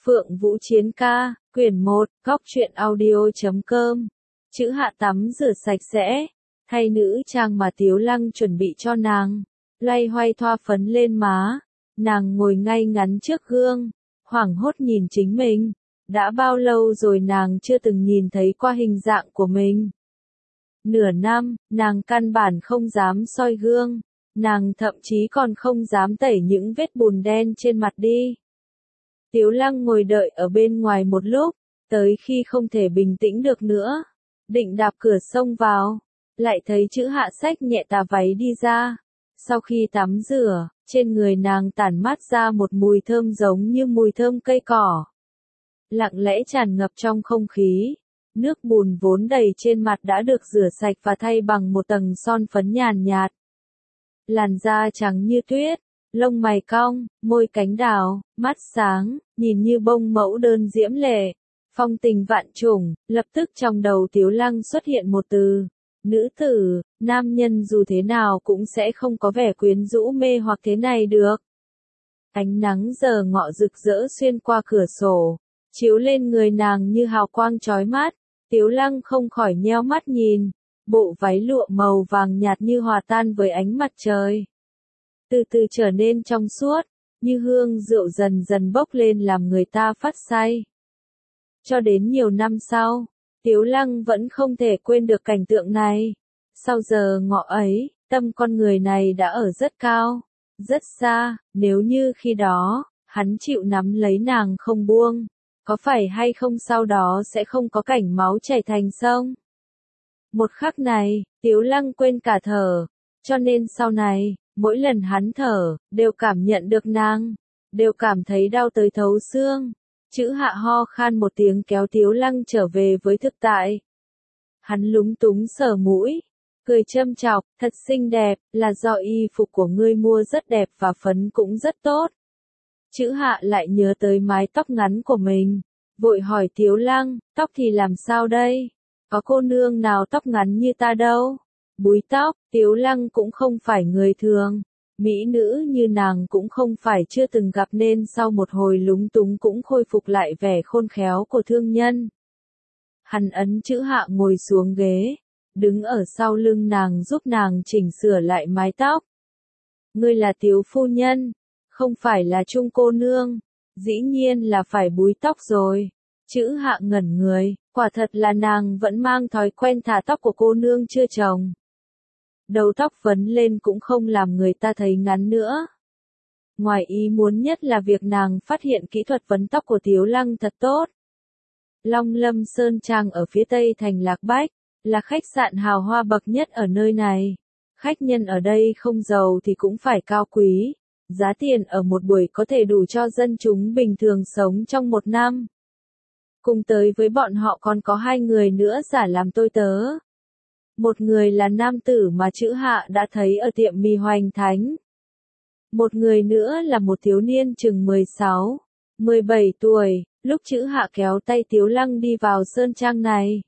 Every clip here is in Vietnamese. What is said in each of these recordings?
Phượng Vũ Chiến ca, quyển 1, góc truyện audio.com. Chữ Hạ tắm rửa sạch sẽ, thay nữ trang mà Tiếu Lăng chuẩn bị cho nàng, loay hoay thoa phấn lên má. Nàng ngồi ngay ngắn trước gương, hoảng hốt nhìn chính mình. Đã bao lâu rồi nàng chưa từng nhìn thấy qua hình dạng của mình. Nửa năm, nàng căn bản không dám soi gương, nàng thậm chí còn không dám tẩy những vết bùn đen trên mặt đi. Tiếu Lăng ngồi đợi ở bên ngoài một lúc, tới khi không thể bình tĩnh được nữa, định đạp cửa xông vào, lại thấy Chữ Hạ xách nhẹ tà váy đi ra. Sau khi tắm rửa, trên người nàng tản mát ra một mùi thơm giống như mùi thơm cây cỏ. Lặng lẽ tràn ngập trong không khí, nước bùn vốn đầy trên mặt đã được rửa sạch và thay bằng một tầng son phấn nhàn nhạt. Làn da trắng như tuyết, lông mày cong, môi cánh đào, mắt sáng, nhìn như bông mẫu đơn diễm lệ, phong tình vạn trùng. Lập tức trong đầu Tiếu Lăng xuất hiện một từ, nữ tử. Nam nhân dù thế nào cũng sẽ không có vẻ quyến rũ mê hoặc thế này được. Ánh nắng giờ ngọ rực rỡ xuyên qua cửa sổ, chiếu lên người nàng như hào quang chói mắt. Tiếu Lăng không khỏi nheo mắt nhìn, bộ váy lụa màu vàng nhạt như hòa tan với ánh mặt trời, từ từ trở nên trong suốt, như hương rượu dần dần bốc lên làm người ta phát say. Cho đến nhiều năm sau, Tiếu Lăng vẫn không thể quên được cảnh tượng này. Sau giờ ngọ ấy, tâm con người này đã ở rất cao, rất xa. Nếu như khi đó, hắn chịu nắm lấy nàng không buông, có phải hay không sau đó sẽ không có cảnh máu chảy thành sông. Một khắc này, Tiếu Lăng quên cả thở, cho nên sau này, mỗi lần hắn thở, đều cảm nhận được nàng, đều cảm thấy đau tới thấu xương. Chữ Hạ ho khan một tiếng kéo Tiếu Lăng trở về với thực tại. Hắn lúng túng sờ mũi, cười châm chọc, thật xinh đẹp, là do y phục của ngươi mua rất đẹp và phấn cũng rất tốt. Chữ Hạ lại nhớ tới mái tóc ngắn của mình, vội hỏi Tiếu Lăng, tóc thì làm sao đây? Có cô nương nào tóc ngắn như ta đâu? Búi tóc. Tiếu Lăng cũng không phải người thường, mỹ nữ như nàng cũng không phải chưa từng gặp, nên sau một hồi lúng túng cũng khôi phục lại vẻ khôn khéo của thương nhân. Hắn ấn Chữ Hạ ngồi xuống ghế, đứng ở sau lưng nàng giúp nàng chỉnh sửa lại mái tóc. Ngươi là Tiếu phu nhân, không phải là Trung cô nương, dĩ nhiên là phải búi tóc rồi. Chữ Hạ ngẩn người, quả thật là nàng vẫn mang thói quen thả tóc của cô nương chưa chồng. Đầu tóc vấn lên cũng không làm người ta thấy ngắn nữa. Ngoài ý muốn nhất là việc nàng phát hiện kỹ thuật vấn tóc của Tiếu Lăng thật tốt. Long Lâm Sơn Trang ở phía tây thành Lạc Bách, là khách sạn hào hoa bậc nhất ở nơi này. Khách nhân ở đây không giàu thì cũng phải cao quý. Giá tiền ở một buổi có thể đủ cho dân chúng bình thường sống trong một năm. Cùng tới với bọn họ còn có hai người nữa giả làm tôi tớ. Một người là nam tử mà Chữ Hạ đã thấy ở tiệm mì Hoành Thánh. Một người nữa là một thiếu niên chừng 16, 17 tuổi, lúc Chữ Hạ kéo tay Tiếu Lăng đi vào sơn trang này.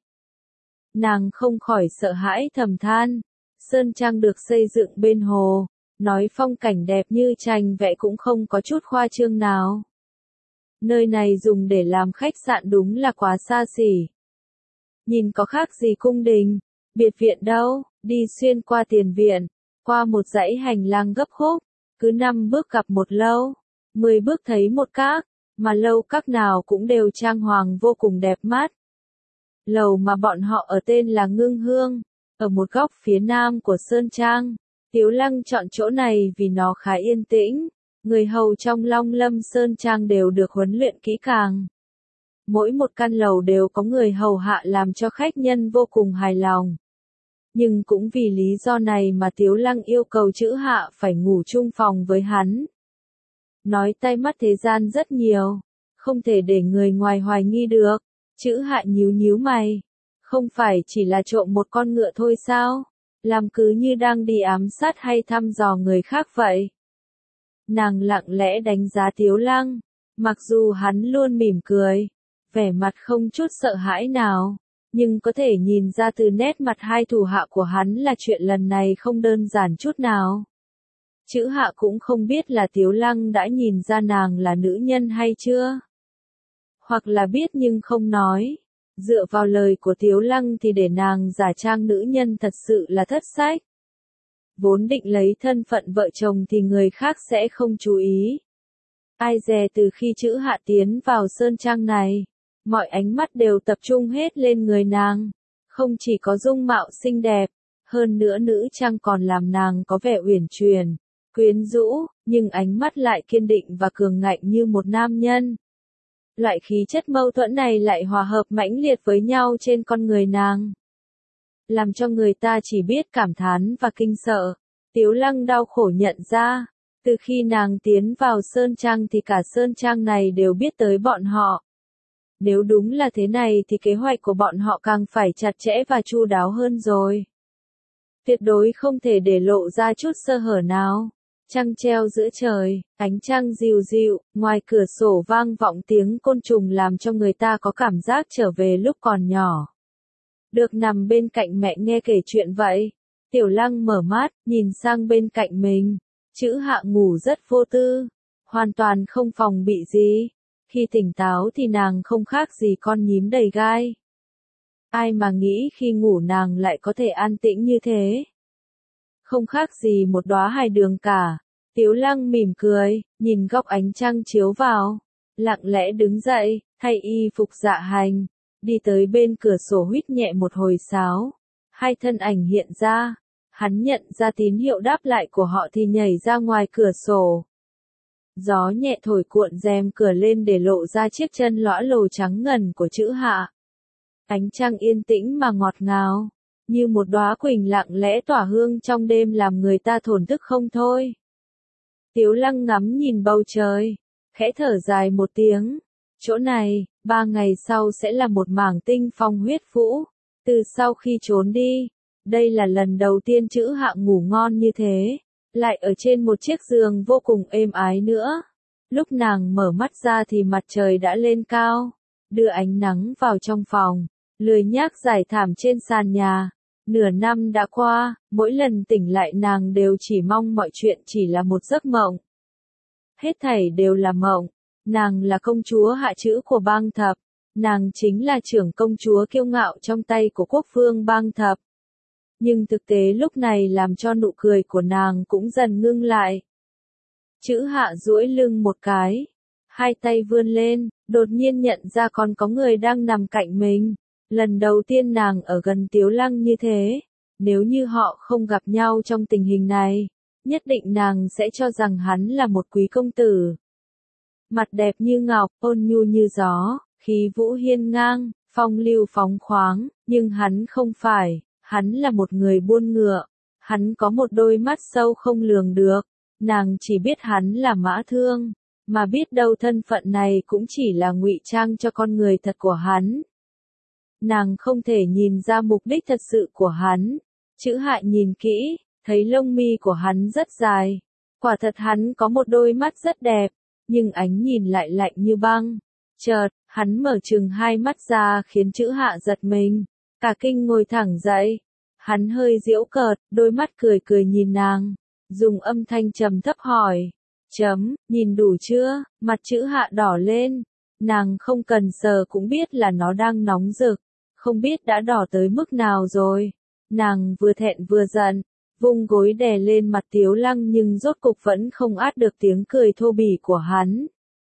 Nàng không khỏi sợ hãi thầm than, sơn trang được xây dựng bên hồ, nói phong cảnh đẹp như tranh vẽ cũng không có chút khoa trương nào. Nơi này dùng để làm khách sạn đúng là quá xa xỉ. Nhìn có khác gì cung đình, biệt viện đâu. Đi xuyên qua tiền viện, qua một dãy hành lang gấp khúc, cứ 5 bước gặp một lâu, 10 bước thấy một các, mà lâu các nào cũng đều trang hoàng vô cùng đẹp mắt. Lầu mà bọn họ ở tên là Ngưng Hương, ở một góc phía nam của sơn trang. Tiếu Lăng chọn chỗ này vì nó khá yên tĩnh, người hầu trong Long Lâm Sơn Trang đều được huấn luyện kỹ càng. Mỗi một căn lầu đều có người hầu hạ làm cho khách nhân vô cùng hài lòng. Nhưng cũng vì lý do này mà Tiếu Lăng yêu cầu Chữ Hạ phải ngủ chung phòng với hắn. Nói tay mắt thế gian rất nhiều, không thể để người ngoài hoài nghi được. Chữ Hạ nhíu nhíu mày, không phải chỉ là trộm một con ngựa thôi sao? Làm cứ như đang đi ám sát hay thăm dò người khác vậy. Nàng lặng lẽ đánh giá Tiếu Lăng, mặc dù hắn luôn mỉm cười, vẻ mặt không chút sợ hãi nào, nhưng có thể nhìn ra từ nét mặt hai thủ hạ của hắn là chuyện lần này không đơn giản chút nào. Chữ Hạ cũng không biết là Tiếu Lăng đã nhìn ra nàng là nữ nhân hay chưa. hoặc là biết nhưng không nói. Dựa vào lời của Tiếu Lăng thì để nàng giả trang nữ nhân thật sự là thất sách. Vốn định lấy thân phận vợ chồng thì người khác sẽ không chú ý. Ai dè từ khi chữ Hạ tiến vào sơn trang này, mọi ánh mắt đều tập trung hết lên người nàng. Không chỉ có dung mạo xinh đẹp, hơn nữa nữ trang còn làm nàng có vẻ uyển chuyển, quyến rũ, nhưng ánh mắt lại kiên định và cường ngạnh như một nam nhân. Loại khí chất mâu thuẫn này lại hòa hợp mãnh liệt với nhau trên con người nàng, làm cho người ta chỉ biết cảm thán và kinh sợ. Tiếu Lăng đau khổ nhận ra, từ khi nàng tiến vào sơn trang thì cả sơn trang này đều biết tới bọn họ. Nếu đúng là thế này thì kế hoạch của bọn họ càng phải chặt chẽ và chu đáo hơn rồi. Tuyệt đối không thể để lộ ra chút sơ hở nào. Trăng treo giữa trời, ánh trăng dịu dịu, ngoài cửa sổ vang vọng tiếng côn trùng làm cho người ta có cảm giác trở về lúc còn nhỏ. Được nằm bên cạnh mẹ nghe kể chuyện vậy. Tiểu Lăng mở mắt, nhìn sang bên cạnh mình. Chữ Hạ ngủ rất vô tư, hoàn toàn không phòng bị gì. Khi tỉnh táo thì nàng không khác gì con nhím đầy gai. Ai mà nghĩ khi ngủ nàng lại có thể an tĩnh như thế. Không khác gì một đóa hài đường cả. Tiếu Lăng mỉm cười, nhìn góc ánh trăng chiếu vào. Lặng lẽ đứng dậy, thay y phục dạ hành. Đi tới bên cửa sổ huýt nhẹ một hồi sáo. Hai thân ảnh hiện ra. Hắn nhận ra tín hiệu đáp lại của họ thì nhảy ra ngoài cửa sổ. Gió nhẹ thổi cuộn rèm cửa lên để lộ ra chiếc chân lõa lồ trắng ngần của chữ Hạ. Ánh trăng yên tĩnh mà ngọt ngào, như một đóa quỳnh lặng lẽ tỏa hương trong đêm làm người ta thổn thức không thôi. Tiếu Lăng ngắm nhìn bầu trời, khẽ thở dài một tiếng. Chỗ này, 3 ngày sau sẽ là một mảng tinh phong huyết vũ. Từ sau khi trốn đi, đây là lần đầu tiên chữ Hạ ngủ ngon như thế, lại ở trên một chiếc giường vô cùng êm ái nữa. Lúc nàng mở mắt ra thì mặt trời đã lên cao, đưa ánh nắng vào trong phòng, lười nhác trải thảm trên sàn nhà. Nửa năm đã qua, mỗi lần tỉnh lại nàng đều chỉ mong mọi chuyện chỉ là một giấc mộng. Hết thảy đều là mộng. Nàng là công chúa Hạ Chữ của Bang Thập. Nàng chính là trưởng công chúa kiêu ngạo trong tay của quốc vương Bang Thập. Nhưng thực tế lúc này làm cho nụ cười của nàng cũng dần ngưng lại. Chữ Hạ duỗi lưng một cái, hai tay vươn lên, đột nhiên nhận ra còn có người đang nằm cạnh mình. Lần đầu tiên nàng ở gần Tiếu Lăng như thế, nếu như họ không gặp nhau trong tình hình này, nhất định nàng sẽ cho rằng hắn là một quý công tử. Mặt đẹp như ngọc, ôn nhu như gió, khí vũ hiên ngang, phong lưu phóng khoáng, nhưng hắn không phải, hắn là một người buôn ngựa, hắn có một đôi mắt sâu không lường được, nàng chỉ biết hắn là Mã Thương, mà biết đâu thân phận này cũng chỉ là ngụy trang cho con người thật của hắn. Nàng không thể nhìn ra mục đích thật sự của hắn. Chữ Hạ nhìn kỹ, thấy lông mi của hắn rất dài. Quả thật hắn có một đôi mắt rất đẹp, nhưng ánh nhìn lại lạnh như băng. Chợt, hắn mở trừng hai mắt ra khiến chữ Hạ giật mình, cả kinh ngồi thẳng dậy. Hắn hơi giễu cợt, đôi mắt cười cười nhìn nàng, dùng âm thanh trầm thấp hỏi. Nhìn đủ chưa? Mặt chữ Hạ đỏ lên. Nàng không cần sờ cũng biết là nó đang nóng rực. Không biết đã đỏ tới mức nào rồi. Nàng vừa thẹn vừa giận, vung gối đè lên mặt Tiếu Lăng nhưng rốt cục vẫn không át được tiếng cười thô bỉ của hắn.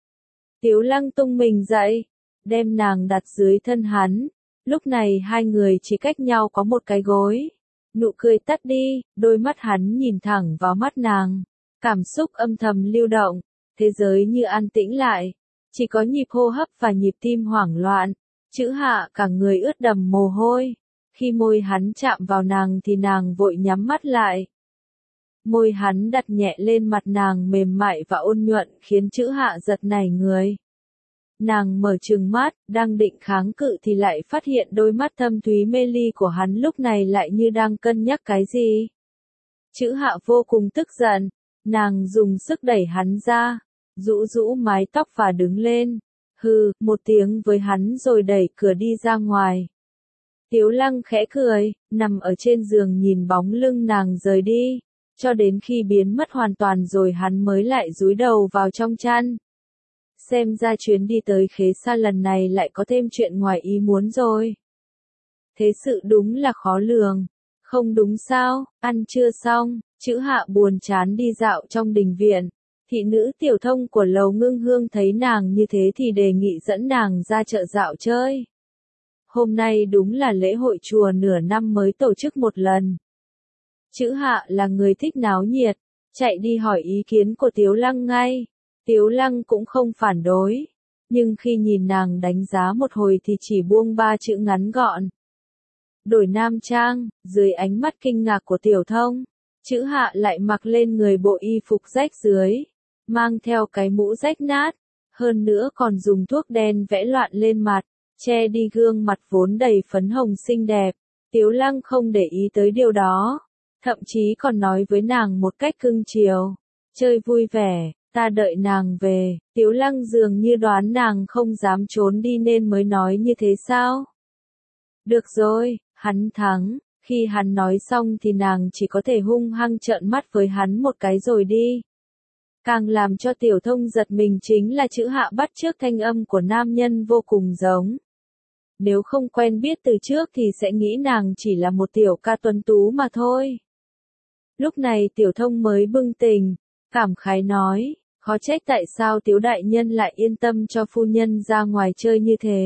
Tiếu Lăng tung mình dậy, đem nàng đặt dưới thân hắn. Lúc này hai người chỉ cách nhau có một cái gối. Nụ cười tắt đi, đôi mắt hắn nhìn thẳng vào mắt nàng. Cảm xúc âm thầm lưu động, thế giới như an tĩnh lại. Chỉ có nhịp hô hấp và nhịp tim hoảng loạn. Chữ Hạ cả người ướt đầm mồ hôi. Khi môi hắn chạm vào nàng thì nàng vội nhắm mắt lại. Môi hắn đặt nhẹ lên mặt nàng mềm mại và ôn nhuận khiến chữ Hạ giật nảy người. Nàng mở trừng mắt, đang định kháng cự thì lại phát hiện đôi mắt thâm thúy mê ly của hắn lúc này lại như đang cân nhắc cái gì. Chữ Hạ vô cùng tức giận, nàng dùng sức đẩy hắn ra, rũ rũ mái tóc và đứng lên. Hừ, một tiếng với hắn rồi đẩy cửa đi ra ngoài. Tiếu Lăng khẽ cười, nằm ở trên giường nhìn bóng lưng nàng rời đi, cho đến khi biến mất hoàn toàn rồi hắn mới lại dúi đầu vào trong chăn. xem ra chuyến đi tới Khế Sa lần này lại có thêm chuyện ngoài ý muốn rồi. Thế sự đúng là khó lường. Không đúng sao, ăn chưa xong, Chữ Hạ buồn chán đi dạo trong đình viện. Thị nữ tiểu thông của Lầu Ngưng Hương thấy nàng như thế thì đề nghị dẫn nàng ra chợ dạo chơi. Hôm nay đúng là lễ hội chùa nửa năm mới tổ chức một lần. Chữ Hạ là người thích náo nhiệt, chạy đi hỏi ý kiến của Tiếu Lăng ngay. Tiếu Lăng cũng không phản đối, nhưng khi nhìn nàng đánh giá một hồi thì chỉ buông 3 chữ ngắn gọn. Đổi nam trang, dưới ánh mắt kinh ngạc của tiểu thông, Chữ Hạ lại mặc lên người bộ y phục rách dưới, mang theo cái mũ rách nát, hơn nữa còn dùng thuốc đen vẽ loạn lên mặt, che đi gương mặt vốn đầy phấn hồng xinh đẹp. Tiếu Lăng không để ý tới điều đó, thậm chí còn nói với nàng một cách cưng chiều, chơi vui vẻ, ta đợi nàng về. Tiếu Lăng dường như đoán nàng không dám trốn đi nên mới nói như thế sao? Được rồi, hắn thắng. Khi hắn nói xong thì nàng chỉ có thể hung hăng trợn mắt với hắn một cái rồi đi. Càng làm cho tiểu thông giật mình chính là Chữ Hạ bắt chước thanh âm của nam nhân vô cùng giống. Nếu không quen biết từ trước thì sẽ nghĩ nàng chỉ là một tiểu ca tuấn tú mà thôi. Lúc này tiểu thông mới bừng tỉnh, cảm khái nói, khó trách tại sao Tiếu đại nhân lại yên tâm cho phu nhân ra ngoài chơi như thế.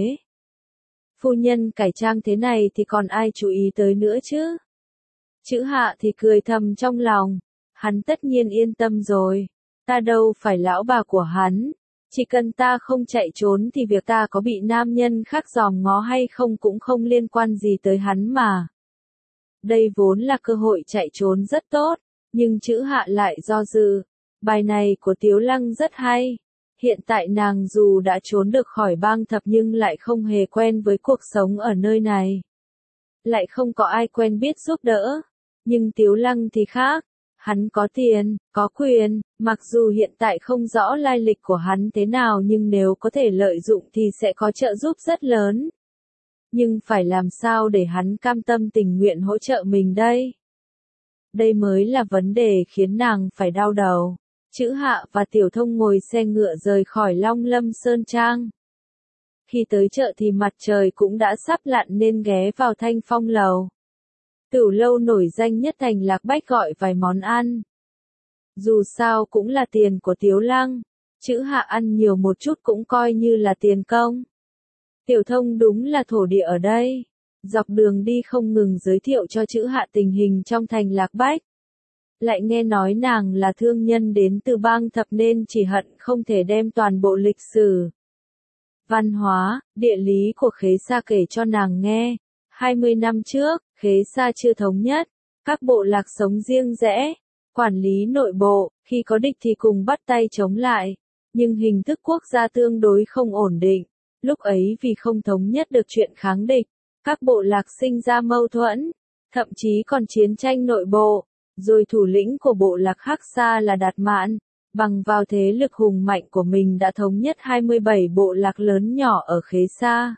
Phu nhân cải trang thế này thì còn ai chú ý tới nữa chứ? Chữ Hạ thì cười thầm trong lòng, hắn tất nhiên yên tâm rồi, ta đâu phải lão bà của hắn, chỉ cần ta không chạy trốn thì việc ta có bị nam nhân khác dòm ngó hay không cũng không liên quan gì tới hắn mà. Đây vốn là cơ hội chạy trốn rất tốt, nhưng Chữ Hạ lại do dự, bài này của Tiếu Lăng rất hay. Hiện tại nàng dù đã trốn được khỏi bang thập nhưng lại không hề quen với cuộc sống ở nơi này. Lại không có ai quen biết giúp đỡ. Nhưng Tiếu Lăng thì khác. Hắn có tiền, có quyền, mặc dù hiện tại không rõ lai lịch của hắn thế nào nhưng nếu có thể lợi dụng thì sẽ có trợ giúp rất lớn. Nhưng phải làm sao để hắn cam tâm tình nguyện hỗ trợ mình đây? Đây mới là vấn đề khiến nàng phải đau đầu. Chữ Hạ và tiểu thông ngồi xe ngựa rời khỏi Long Lâm Sơn Trang. Khi tới chợ thì mặt trời cũng đã sắp lặn nên ghé vào Thanh Phong Lầu. Tửu lâu nổi danh nhất thành Lạc Bách gọi vài món ăn. Dù sao cũng là tiền của Tiếu Lăng, Chữ Hạ ăn nhiều một chút cũng coi như là tiền công. Tiểu thông đúng là thổ địa ở đây. Dọc đường đi không ngừng giới thiệu cho Chữ Hạ tình hình trong thành Lạc Bách. Lại nghe nói nàng là thương nhân đến từ bang thập nên chỉ hận không thể đem toàn bộ lịch sử, văn hóa, địa lý của Khế Sa kể cho nàng nghe. 20 năm trước, Khế Sa chưa thống nhất, các bộ lạc sống riêng rẽ, quản lý nội bộ, khi có địch thì cùng bắt tay chống lại, nhưng hình thức quốc gia tương đối không ổn định. Lúc ấy vì không thống nhất được chuyện kháng địch, các bộ lạc sinh ra mâu thuẫn, thậm chí còn chiến tranh nội bộ. Rồi thủ lĩnh của bộ lạc Hắc Sa là Đạt Mạn, bằng vào thế lực hùng mạnh của mình đã thống nhất 27 bộ lạc lớn nhỏ ở Khế Sa.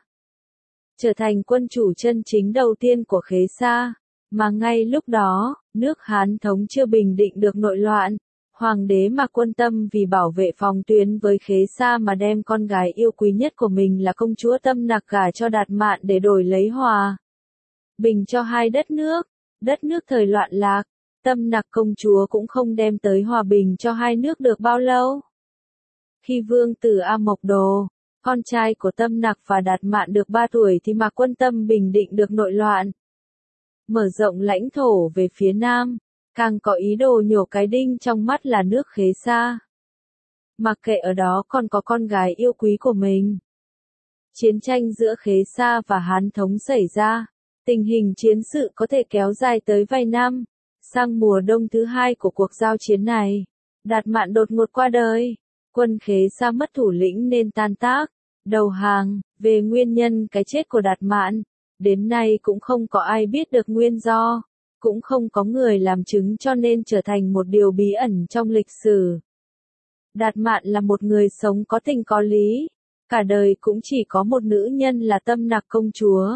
Trở thành quân chủ chân chính đầu tiên của Khế Sa. Mà ngay lúc đó, nước Hán thống chưa bình định được nội loạn. Hoàng đế mà quân tâm vì bảo vệ phòng tuyến với Khế Sa mà đem con gái yêu quý nhất của mình là công chúa Tâm Nặc gả cho Đạt Mạn để đổi lấy hòa bình cho hai đất nước thời loạn lạc. Tâm Nặc công chúa cũng không đem tới hòa bình cho hai nước được bao lâu. Khi vương tử A Mộc Đồ, con trai của Tâm Nặc và Đạt Mạn được 3 tuổi thì Mạc Quân Tâm bình định được nội loạn. Mở rộng lãnh thổ về phía nam, càng có ý đồ nhổ cái đinh trong mắt là nước Khế Sa. Mặc kệ ở đó còn có con gái yêu quý của mình. Chiến tranh giữa Khế Sa và Hán thống xảy ra, tình hình chiến sự có thể kéo dài tới vài năm. Sang mùa đông thứ 2 của cuộc giao chiến này, Đạt Mạn đột ngột qua đời. Quân Khế Sa mất thủ lĩnh nên tan tác, đầu hàng. Về nguyên nhân cái chết của Đạt Mạn, đến nay cũng không có ai biết được nguyên do, cũng không có người làm chứng cho nên trở thành một điều bí ẩn trong lịch sử. Đạt Mạn là một người sống có tình có lý, cả đời cũng chỉ có một nữ nhân là Tâm Nặc công chúa.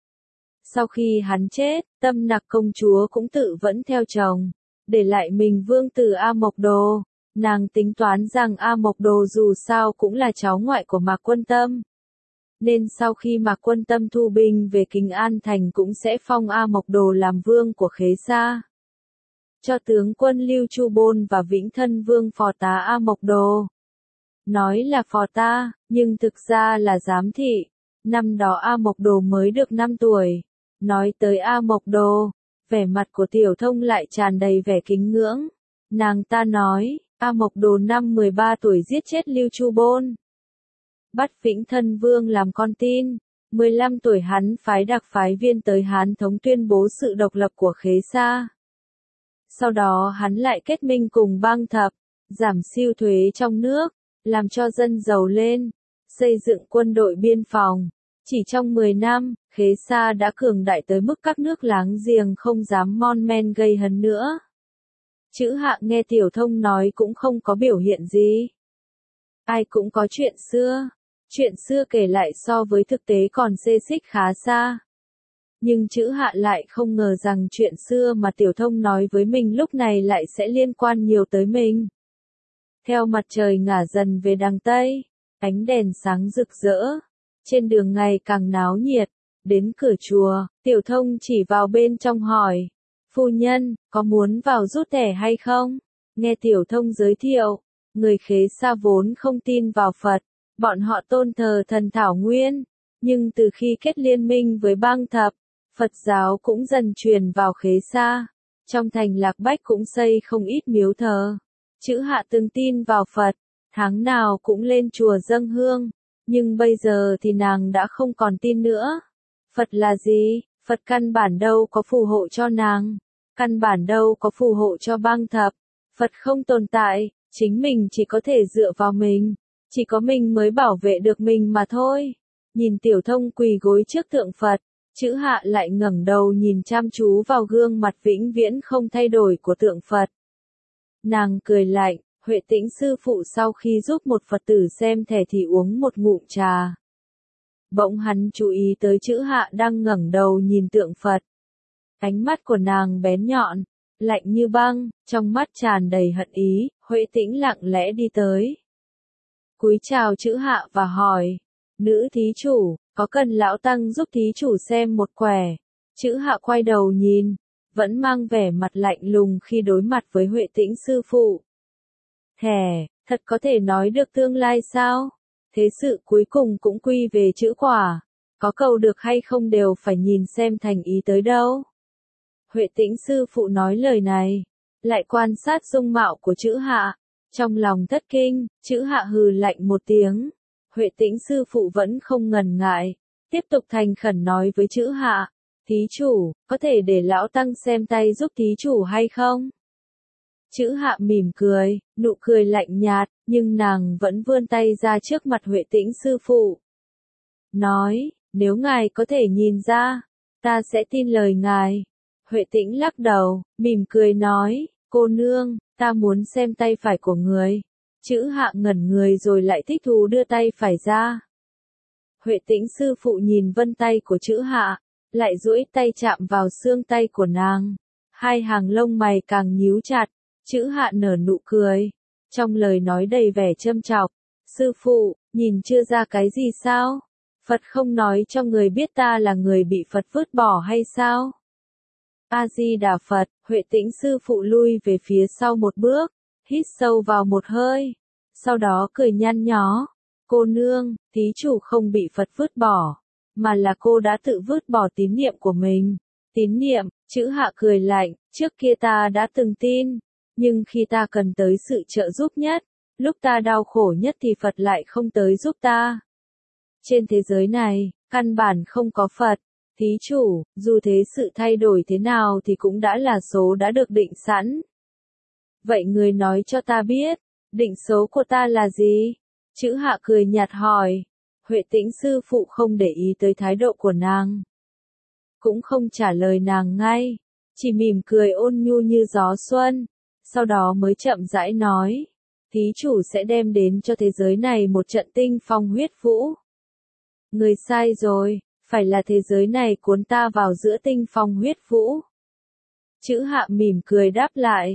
Sau khi hắn chết, Tâm Nặc công chúa cũng tự vẫn theo chồng, để lại mình vương tử A Mộc Đồ. Nàng tính toán rằng A Mộc Đồ dù sao cũng là cháu ngoại của Mạc Quân Tâm. Nên sau khi Mạc Quân Tâm thu binh về Kinh An Thành cũng sẽ phong A Mộc Đồ làm vương của Khế Sa. Cho tướng quân Lưu Chu Bôn và Vĩnh Thân Vương phò tá A Mộc Đồ. Nói là phò ta, nhưng thực ra là giám thị. Năm đó A Mộc Đồ mới được 5 tuổi. Nói tới A Mộc Đồ, vẻ mặt của Tiểu Thông lại tràn đầy vẻ kính ngưỡng. Nàng ta nói, A Mộc Đồ năm 13 tuổi giết chết Lưu Chu Bôn. Bắt Vĩnh Thân Vương làm con tin. 15 tuổi hắn phái đặc phái viên tới Hán Thống tuyên bố sự độc lập của Khế Sa. Sau đó hắn lại kết minh cùng Bang Thập, giảm siêu thuế trong nước, làm cho dân giàu lên, xây dựng quân đội biên phòng. Chỉ trong 10 năm, Khế Sa đã cường đại tới mức các nước láng giềng không dám mon men gây hấn nữa. Chữ Hạ nghe Tiểu Thông nói cũng không có biểu hiện gì. Ai cũng có chuyện xưa kể lại so với thực tế còn xê xích khá xa. Nhưng chữ Hạ lại không ngờ rằng chuyện xưa mà Tiểu Thông nói với mình lúc này lại sẽ liên quan nhiều tới mình. Theo mặt trời ngả dần về đằng Tây, ánh đèn sáng rực rỡ, trên đường ngày càng náo nhiệt, đến cửa chùa, Tiểu Thông chỉ vào bên trong hỏi, phu nhân, có muốn vào rút thẻ hay không? Nghe Tiểu Thông giới thiệu, người Khế Sa vốn không tin vào Phật, bọn họ tôn thờ thần Thảo Nguyên, nhưng từ khi kết liên minh với Bang Thập, Phật giáo cũng dần truyền vào Khế Sa, trong thành Lạc Bách cũng xây không ít miếu thờ. Chữ Hạ từng tin vào Phật, tháng nào cũng lên chùa dâng hương, nhưng bây giờ thì nàng đã không còn tin nữa. Phật là gì? Phật căn bản đâu có phù hộ cho nàng, căn bản đâu có phù hộ cho Bang Thập. Phật không tồn tại, chính mình chỉ có thể dựa vào mình, chỉ có mình mới bảo vệ được mình mà thôi. Nhìn Tiểu Thông quỳ gối trước tượng Phật, chữ Hạ lại ngẩng đầu nhìn chăm chú vào gương mặt vĩnh viễn không thay đổi của tượng Phật. Nàng cười lạnh, Huệ Tĩnh sư phụ sau khi giúp một Phật tử xem thẻ thì uống một ngụm trà. Bỗng hắn chú ý tới chữ Hạ đang ngẩng đầu nhìn tượng Phật. Ánh mắt của nàng bén nhọn, lạnh như băng, trong mắt tràn đầy hận ý, Huệ Tĩnh lặng lẽ đi tới. Cúi chào chữ Hạ và hỏi, nữ thí chủ, có cần lão tăng giúp thí chủ xem một quẻ? Chữ Hạ quay đầu nhìn, vẫn mang vẻ mặt lạnh lùng khi đối mặt với Huệ Tĩnh sư phụ. Thẻ, thật có thể nói được tương lai sao? Thế sự cuối cùng cũng quy về chữ quả, có cầu được hay không đều phải nhìn xem thành ý tới đâu. Huệ Tĩnh sư phụ nói lời này, lại quan sát dung mạo của chữ Hạ, trong lòng thất kinh, chữ Hạ hừ lạnh một tiếng. Huệ Tĩnh sư phụ vẫn không ngần ngại, tiếp tục thành khẩn nói với chữ Hạ, thí chủ, có thể để lão tăng xem tay giúp thí chủ hay không? Chữ Hạ mỉm cười, nụ cười lạnh nhạt, nhưng nàng vẫn vươn tay ra trước mặt Huệ Tĩnh sư phụ. Nói, nếu ngài có thể nhìn ra, ta sẽ tin lời ngài. Huệ Tĩnh lắc đầu, mỉm cười nói, cô nương, ta muốn xem tay phải của người. Chữ Hạ ngẩn người rồi lại thích thú đưa tay phải ra. Huệ Tĩnh sư phụ nhìn vân tay của chữ Hạ, lại duỗi tay chạm vào xương tay của nàng. Hai hàng lông mày càng nhíu chặt, chữ Hạ nở nụ cười, trong lời nói đầy vẻ châm chọc. Sư phụ, nhìn chưa ra cái gì sao? Phật không nói cho người biết ta là người bị Phật vứt bỏ hay sao? A-di-đà Phật, Huệ Tĩnh sư phụ lui về phía sau một bước, hít sâu vào một hơi, sau đó cười nhăn nhó. Cô nương, thí chủ không bị Phật vứt bỏ, mà là cô đã tự vứt bỏ tín niệm của mình. Tín niệm, chữ Hạ cười lạnh, trước kia ta đã từng tin, nhưng khi ta cần tới sự trợ giúp nhất, lúc ta đau khổ nhất thì Phật lại không tới giúp ta. Trên thế giới này, căn bản không có Phật. Thí chủ, dù thế sự thay đổi thế nào thì cũng đã là số đã được định sẵn. Vậy người nói cho ta biết, định số của ta là gì? Chữ Hạ cười nhạt hỏi. Huệ Tĩnh sư phụ không để ý tới thái độ của nàng, cũng không trả lời nàng ngay, chỉ mỉm cười ôn nhu như gió xuân, sau đó mới chậm rãi nói, thí chủ sẽ đem đến cho thế giới này một trận tinh phong huyết vũ. Người sai rồi, phải là thế giới này cuốn ta vào giữa tinh phong huyết vũ. Chữ Hạ mỉm cười đáp lại,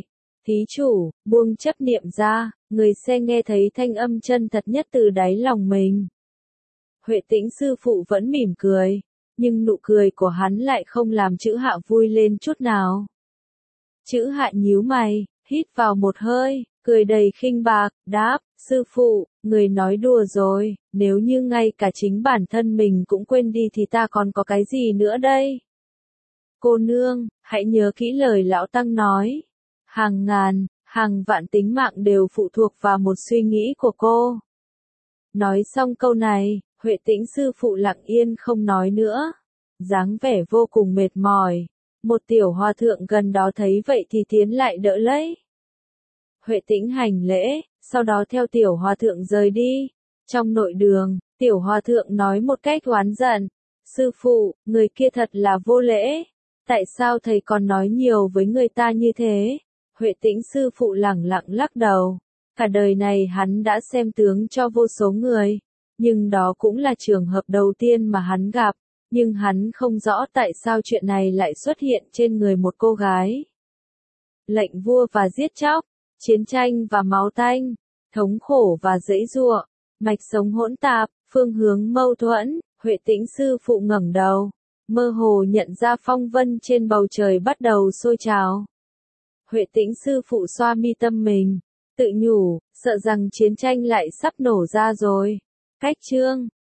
Thí chủ, buông chấp niệm ra, người sẽ nghe thấy thanh âm chân thật nhất từ đáy lòng mình. Huệ Tĩnh sư phụ vẫn mỉm cười, nhưng nụ cười của hắn lại không làm Chữ Hạ vui lên chút nào. Chữ Hạ nhíu mày, hít vào một hơi, cười đầy khinh bạc, đáp, sư phụ, người nói đùa rồi, nếu như ngay cả chính bản thân mình cũng quên đi thì ta còn có cái gì nữa đây? Cô nương, hãy nhớ kỹ lời lão tăng nói. Hàng ngàn, hàng vạn tính mạng đều phụ thuộc vào một suy nghĩ của cô. Nói xong câu này, Huệ Tĩnh sư phụ lặng yên không nói nữa. Dáng vẻ vô cùng mệt mỏi. Một tiểu hòa thượng gần đó thấy vậy thì tiến lại đỡ lấy. Huệ Tĩnh hành lễ, sau đó theo tiểu hòa thượng rời đi. Trong nội đường, tiểu hòa thượng nói một cách oán giận. Sư phụ, người kia thật là vô lễ. Tại sao thầy còn nói nhiều với người ta như thế? Huệ Tĩnh sư phụ lẳng lặng lắc đầu. Cả đời này hắn đã xem tướng cho vô số người. Nhưng đó cũng là trường hợp đầu tiên mà hắn gặp. Nhưng hắn không rõ tại sao chuyện này lại xuất hiện trên người một cô gái. Lệnh vua và giết chóc, chiến tranh và máu tanh, thống khổ và giãy giụa, mạch sống hỗn tạp, phương hướng mâu thuẫn. Huệ Tĩnh sư phụ ngẩng đầu, mơ hồ nhận ra phong vân trên bầu trời bắt đầu sôi trào. Huệ Tĩnh sư phụ xoa mi tâm mình, tự nhủ, sợ rằng chiến tranh lại sắp nổ ra rồi. Cách chương